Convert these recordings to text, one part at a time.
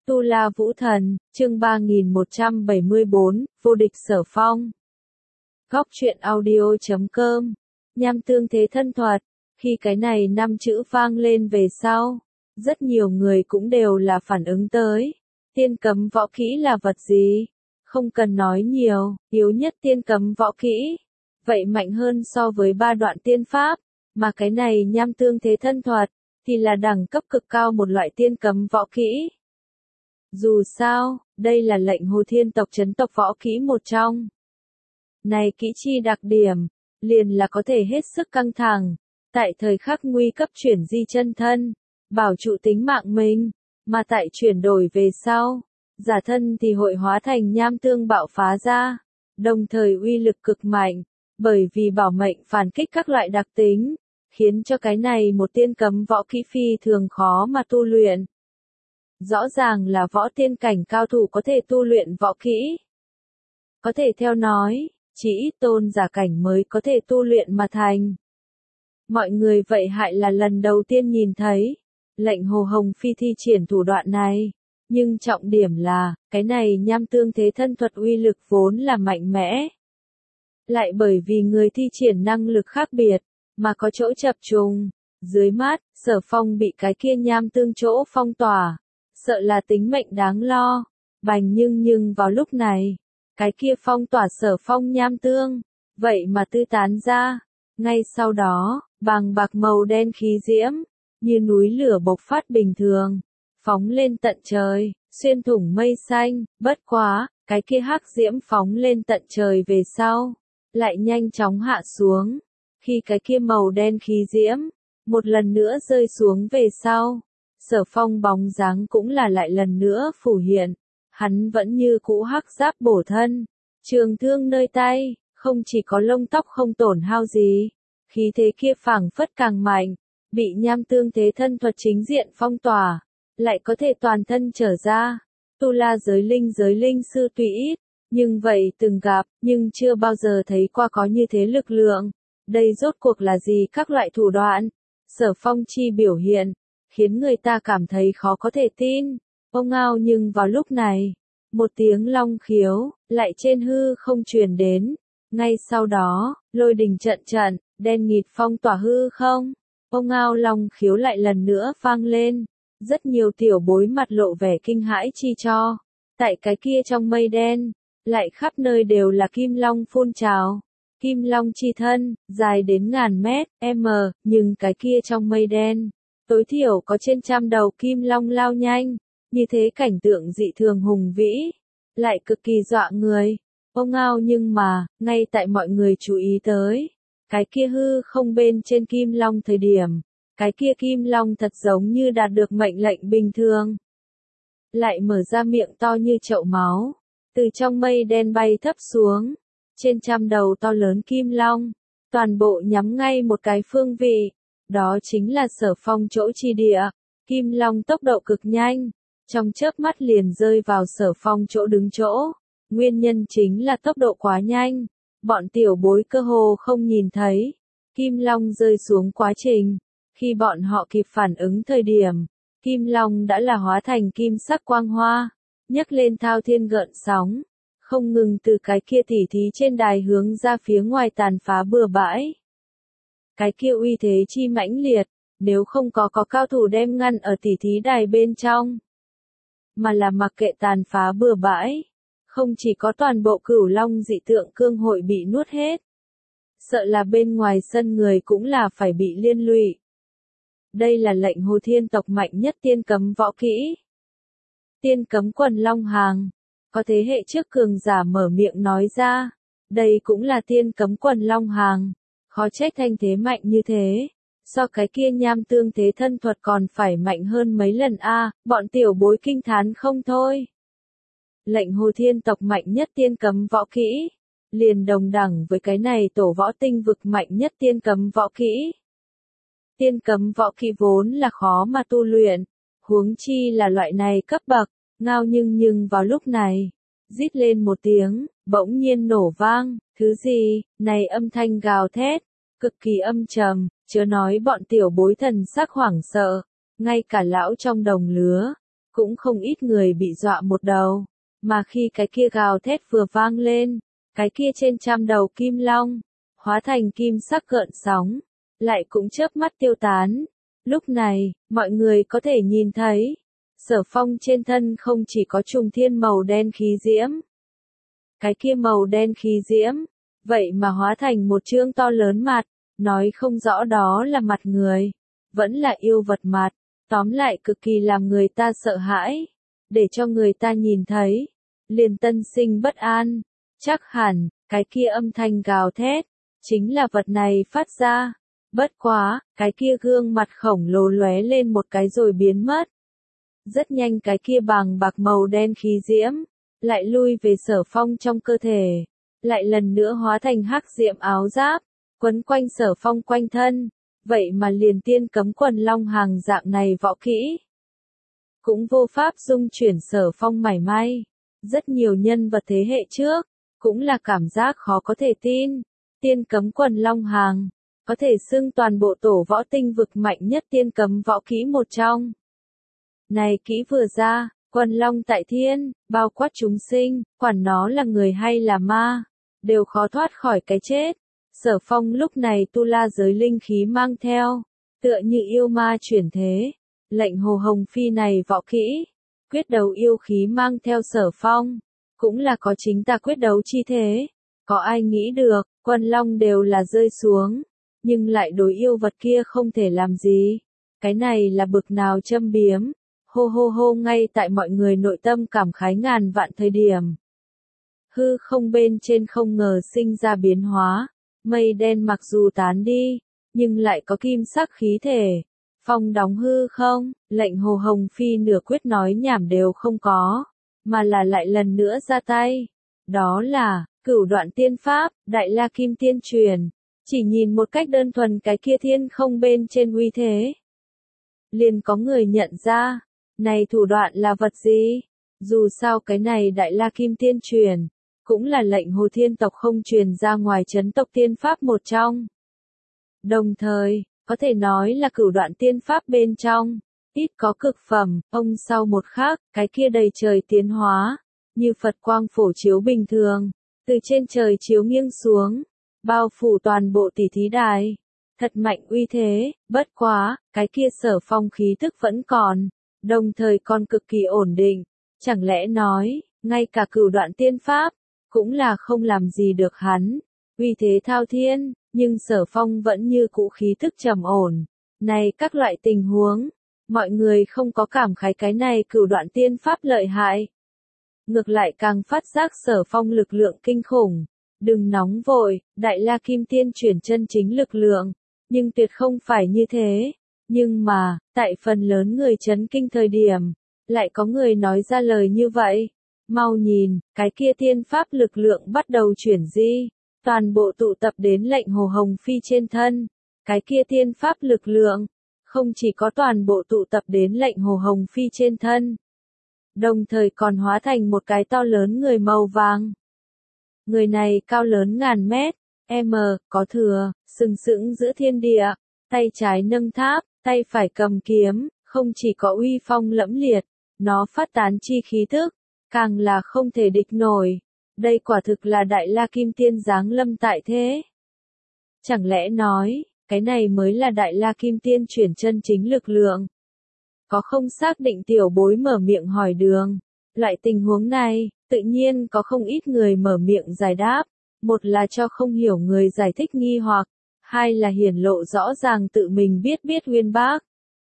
Tu La Vũ Thần, chương 3174, vô địch Sở Phong. Góc truyện audio.com. Nham tương thế thân thuật. Khi cái này 5 chữ vang lên về sau, rất nhiều người cũng đều là phản ứng tới. Tiên cấm võ kỹ là vật gì? Không cần nói nhiều, yếu nhất tiên cấm võ kỹ. Vậy mạnh hơn so với 3 đoạn tiên pháp, mà cái này nham tương thế thân thuật, thì là đẳng cấp cực cao một loại tiên cấm võ kỹ. Dù sao, đây là lệnh Hồ Thiên tộc chấn tộc võ kỹ một trong. Này kỹ chi đặc điểm, liền là có thể hết sức căng thẳng, tại thời khắc nguy cấp chuyển di chân thân, bảo trụ tính mạng mình, mà tại chuyển đổi về sau, giả thân thì hội hóa thành nham tương bạo phá ra, đồng thời uy lực cực mạnh, bởi vì bảo mệnh phản kích các loại đặc tính, khiến cho cái này một tiên cấm võ kỹ phi thường khó mà tu luyện. Rõ ràng là võ tiên cảnh cao thủ có thể tu luyện võ kỹ. Có thể theo nói, chỉ ít tôn giả cảnh mới có thể tu luyện mà thành. Mọi người vậy hại là lần đầu tiên nhìn thấy, lệnh Hồ Hồng Phi thi triển thủ đoạn này. Nhưng trọng điểm là, cái này nham tương thế thân thuật uy lực vốn là mạnh mẽ. Lại bởi vì người thi triển năng lực khác biệt, mà có chỗ chập trùng. Dưới mắt, Sở Phong bị cái kia nham tương chỗ phong tỏa. Sợ là tính mệnh đáng lo. Bành nhưng vào lúc này, cái kia phong tỏa Sở Phong nham tương, vậy mà tư tán ra. Ngay sau đó, bàng bạc màu đen khí diễm, như núi lửa bộc phát bình thường, phóng lên tận trời, xuyên thủng mây xanh. Bất quá, cái kia hắc diễm phóng lên tận trời về sau, lại nhanh chóng hạ xuống. Khi cái kia màu đen khí diễm, một lần nữa rơi xuống về sau, Sở Phong bóng dáng cũng là lại lần nữa phủ hiện. Hắn vẫn như cũ hắc giáp bổ thân, trường thương nơi tay, không chỉ có lông tóc không tổn hao gì, khí thế kia phảng phất càng mạnh, bị nham tương thế thân thuật chính diện phong tỏa, lại có thể toàn thân trở ra. Tu La giới linh sư tuy ít, nhưng vậy từng gặp, nhưng chưa bao giờ thấy qua có như thế lực lượng. Đây rốt cuộc là gì các loại thủ đoạn? Sở Phong chi biểu hiện, khiến người ta cảm thấy khó có thể tin. Ông ngao nhưng vào lúc này, một tiếng long khiếu, lại trên hư không truyền đến. Ngay sau đó, lôi đình trận, đen nghịt phong tỏa hư không. Ông ngao long khiếu lại lần nữa vang lên. Rất nhiều tiểu bối mặt lộ vẻ kinh hãi chi cho. Tại cái kia trong mây đen, lại khắp nơi đều là kim long phun trào. Kim long chi thân, dài đến ngàn mét, nhưng cái kia trong mây đen, tối thiểu có trên 100 đầu kim long lao nhanh. Như thế cảnh tượng dị thường hùng vĩ, lại cực kỳ dọa người. Ông ngao nhưng mà, ngay tại mọi người chú ý tới, cái kia hư không bên trên kim long thời điểm, cái kia kim long thật giống như đạt được mệnh lệnh bình thường. Lại mở ra miệng to như chậu máu, từ trong mây đen bay thấp xuống, trên 100 đầu to lớn kim long, toàn bộ nhắm ngay một cái phương vị, đó chính là Sở Phong chỗ chi địa. Kim long tốc độ cực nhanh, trong chớp mắt liền rơi vào Sở Phong chỗ đứng chỗ. Nguyên nhân chính là tốc độ quá nhanh, bọn tiểu bối cơ hồ không nhìn thấy kim long rơi xuống quá trình. Khi bọn họ kịp phản ứng thời điểm, kim long đã là hóa thành kim sắc quang hoa, nhấc lên thao thiên gợn sóng, không ngừng từ cái kia tỉ thí trên đài hướng ra phía ngoài tàn phá bừa bãi. Cái kia uy thế chi mãnh liệt, nếu không có cao thủ đem ngăn ở tỉ thí đài bên trong, mà là mặc kệ tàn phá bừa bãi, không chỉ có toàn bộ Cửu Long dị tượng cương hội bị nuốt hết, sợ là bên ngoài sân người cũng là phải bị liên lụy. Đây là lệnh Hồ Thiên tộc mạnh nhất tiên cấm võ kỹ. Tiên cấm quần long hàng, có thế hệ trước cường giả mở miệng nói ra, đây cũng là tiên cấm quần long hàng, khó trách thanh thế mạnh như thế. So cái kia nham tương thế thân thuật còn phải mạnh hơn mấy lần a, bọn tiểu bối kinh thán không thôi. Lệnh Hồ Thiên tộc mạnh nhất tiên cấm võ kỹ, liền đồng đẳng với cái này tổ võ tinh vực mạnh nhất tiên cấm võ kỹ. Tiên cấm võ kỹ vốn là khó mà tu luyện, huống chi là loại này cấp bậc. Ngao nhưng vào lúc này, rít lên một tiếng, bỗng nhiên nổ vang. Thứ gì? Này âm thanh gào thét, cực kỳ âm trầm, chớ nói bọn tiểu bối thần sắc hoảng sợ, ngay cả lão trong đồng lứa, cũng không ít người bị dọa một đầu, mà khi cái kia gào thét vừa vang lên, cái kia trên trăm đầu kim long, hóa thành kim sắc gợn sóng, lại cũng chớp mắt tiêu tán. Lúc này, mọi người có thể nhìn thấy, Sở Phong trên thân không chỉ có trùng thiên màu đen khí diễm. Cái kia màu đen khí diễm, vậy mà hóa thành một chương to lớn mặt, nói không rõ đó là mặt người, vẫn là yêu vật mặt, tóm lại cực kỳ làm người ta sợ hãi, để cho người ta nhìn thấy, liền tân sinh bất an, chắc hẳn, cái kia âm thanh gào thét, chính là vật này phát ra. Bất quá, cái kia gương mặt khổng lồ lóe lên một cái rồi biến mất. Rất nhanh cái kia bàng bạc màu đen khí diễm, lại lui về Sở Phong trong cơ thể, lại lần nữa hóa thành hắc diệm áo giáp, quấn quanh Sở Phong quanh thân, vậy mà liền tiên cấm quần long hàng dạng này võ kỹ. Cũng vô pháp dung chuyển Sở Phong mảy may, rất nhiều nhân vật thế hệ trước, cũng là cảm giác khó có thể tin, tiên cấm quần long hàng, có thể xưng toàn bộ tổ võ tinh vực mạnh nhất tiên cấm võ kỹ một trong. Này kỹ vừa ra, quần long tại thiên, bao quát chúng sinh, quản nó là người hay là ma, đều khó thoát khỏi cái chết. Sở Phong lúc này tu la giới linh khí mang theo, tựa như yêu ma chuyển thế, lệnh Hồ Hồng Phi này võ kỹ, quyết đấu yêu khí mang theo Sở Phong, cũng là có chính ta quyết đấu chi thế. Có ai nghĩ được, quần long đều là rơi xuống, nhưng lại đối yêu vật kia không thể làm gì. Cái này là bực nào châm biếm. Hô hô hô, ngay tại mọi người nội tâm cảm khái ngàn vạn thời điểm. Hư không bên trên không ngờ sinh ra biến hóa, mây đen mặc dù tán đi, nhưng lại có kim sắc khí thể. Phong đóng hư không, lệnh Hồ Hồng Phi nửa quyết nói nhảm đều không có, mà là lại lần nữa ra tay. Đó là, Cửu Đoạn Tiên Pháp, Đại La Kim Tiên truyền. Chỉ nhìn một cách đơn thuần cái kia thiên không bên trên uy thế, liền có người nhận ra, này thủ đoạn là vật gì? Dù sao cái này Đại La Kim Tiên truyền, cũng là lệnh Hồ Thiên tộc không truyền ra ngoài chấn tộc tiên pháp một trong. Đồng thời, có thể nói là Cửu Đoạn Tiên Pháp bên trong, ít có cực phẩm, ông sau một khắc, cái kia đầy trời tiến hóa, như Phật quang phổ chiếu bình thường, từ trên trời chiếu nghiêng xuống, bao phủ toàn bộ tỷ thí đài. Thật mạnh uy thế, bất quá, cái kia Sở Phong khí tức vẫn còn, đồng thời còn cực kỳ ổn định. Chẳng lẽ nói, ngay cả Cửu Đoạn Tiên Pháp, cũng là không làm gì được hắn. Uy thế thao thiên, nhưng Sở Phong vẫn như cũ khí tức trầm ổn. Này các loại tình huống, mọi người không có cảm khái cái này Cửu Đoạn Tiên Pháp lợi hại. Ngược lại càng phát giác Sở Phong lực lượng kinh khủng. Đừng nóng vội, Đại La Kim Tiên chuyển chân chính lực lượng, nhưng tuyệt không phải như thế. Nhưng mà, tại phần lớn người chấn kinh thời điểm, lại có người nói ra lời như vậy. Mau nhìn, cái kia tiên pháp lực lượng bắt đầu chuyển di, toàn bộ tụ tập đến lệnh Hồ Hồng Phi trên thân. Cái kia tiên pháp lực lượng, không chỉ có toàn bộ tụ tập đến lệnh Hồ Hồng Phi trên thân, đồng thời còn hóa thành một cái to lớn người màu vàng. Người này cao lớn ngàn mét, có thừa, sừng sững giữa thiên địa, tay trái nâng tháp, tay phải cầm kiếm, không chỉ có uy phong lẫm liệt, nó phát tán chi khí tức, càng là không thể địch nổi. Đây quả thực là Đại La Kim Tiên giáng lâm tại thế. Chẳng lẽ nói, cái này mới là Đại La Kim Tiên chuyển chân chính lực lượng? Có không xác định tiểu bối mở miệng hỏi đường. Loại tình huống này, tự nhiên có không ít người mở miệng giải đáp. Một là cho không hiểu người giải thích nghi hoặc, hai là hiển lộ rõ ràng tự mình biết uyên bác.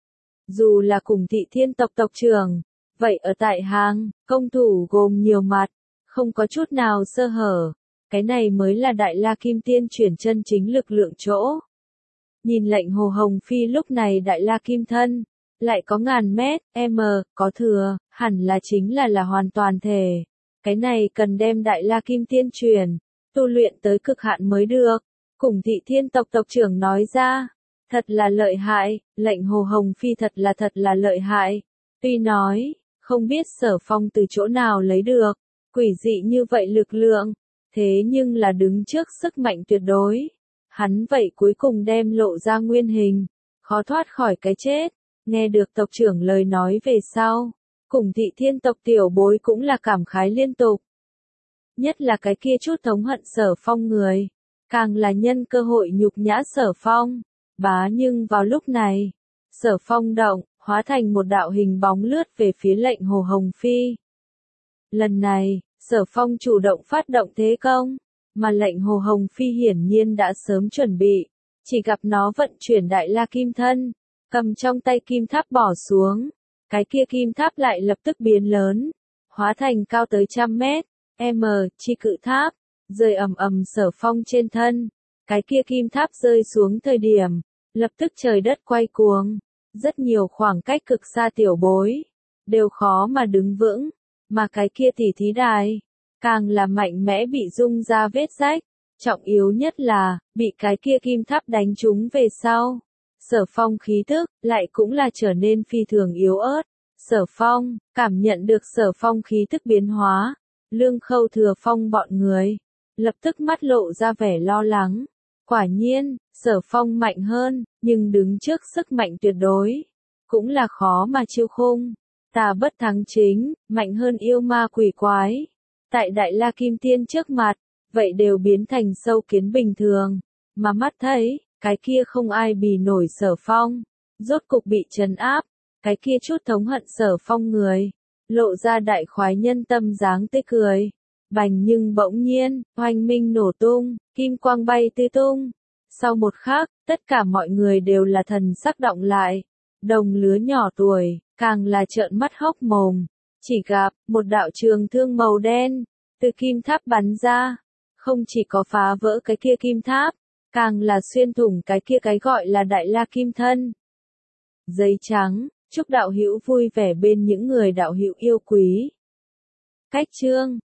Dù là cùng Thị Thiên tộc tộc trưởng, vậy ở tại hàng, công thủ gồm nhiều mặt, không có chút nào sơ hở. Cái này mới là Đại La Kim Tiên chuyển chân chính lực lượng chỗ. Nhìn lệnh Hồ Hồng Phi lúc này Đại La Kim thân, lại có ngàn mét, có thừa, hẳn là chính là hoàn toàn thể. Cái này cần đem Đại La Kim Tiên truyền, tu luyện tới cực hạn mới được. Cùng Thị Thiên tộc tộc trưởng nói ra, thật là lợi hại, lệnh Hồ Hồng Phi thật là lợi hại. Tuy nói, không biết Sở Phong từ chỗ nào lấy được, quỷ dị như vậy lực lượng, thế nhưng là đứng trước sức mạnh tuyệt đối. Hắn vậy cuối cùng đem lộ ra nguyên hình, khó thoát khỏi cái chết. Nghe được tộc trưởng lời nói về sau, Cùng Thị Thiên tộc tiểu bối cũng là cảm khái liên tục. Nhất là cái kia chút thống hận Sở Phong người, càng là nhân cơ hội nhục nhã Sở Phong. Nhưng vào lúc này, Sở Phong động, hóa thành một đạo hình bóng lướt về phía lệnh Hồ Hồng Phi. Lần này, Sở Phong chủ động phát động thế công, mà lệnh Hồ Hồng Phi hiển nhiên đã sớm chuẩn bị, chỉ gặp nó vận chuyển Đại La Kim Thân, cầm trong tay kim tháp bỏ xuống, cái kia kim tháp lại lập tức biến lớn, hóa thành cao tới 100 m, chi cự tháp, rơi ầm ầm Sở Phong trên thân. Cái kia kim tháp rơi xuống thời điểm, lập tức trời đất quay cuồng, rất nhiều khoảng cách cực xa tiểu bối, đều khó mà đứng vững, mà cái kia tỉ thí đài, càng là mạnh mẽ bị rung ra vết rách, trọng yếu nhất là, bị cái kia kim tháp đánh trúng về sau. Sở Phong khí tức, lại cũng là trở nên phi thường yếu ớt. Sở Phong, cảm nhận được Sở Phong khí tức biến hóa, Lương Khâu Thừa Phong bọn người, lập tức mắt lộ ra vẻ lo lắng. Quả nhiên, Sở Phong mạnh hơn, nhưng đứng trước sức mạnh tuyệt đối, cũng là khó mà chiêu khung. Tà bất thắng chính, mạnh hơn yêu ma quỷ quái. Tại Đại La Kim Tiên trước mặt, vậy đều biến thành sâu kiến bình thường. Mà mắt thấy, cái kia không ai bì nổi Sở Phong, rốt cục bị trấn áp. Cái kia chút thống hận Sở Phong người, lộ ra đại khoái nhân tâm dáng tươi cười. Bành nhưng bỗng nhiên, oanh minh nổ tung, kim quang bay tứ tung. Sau một khắc, tất cả mọi người đều là thần sắc động lại. Đồng lứa nhỏ tuổi, càng là trợn mắt hốc mồm. Chỉ gặp, một đạo trường thương màu đen, từ kim tháp bắn ra. Không chỉ có phá vỡ cái kia kim tháp, càng là xuyên thủng cái kia cái gọi là Đại La Kim Thân. Giấy trắng, chúc đạo hữu vui vẻ bên những người đạo hữu yêu quý. Cách chương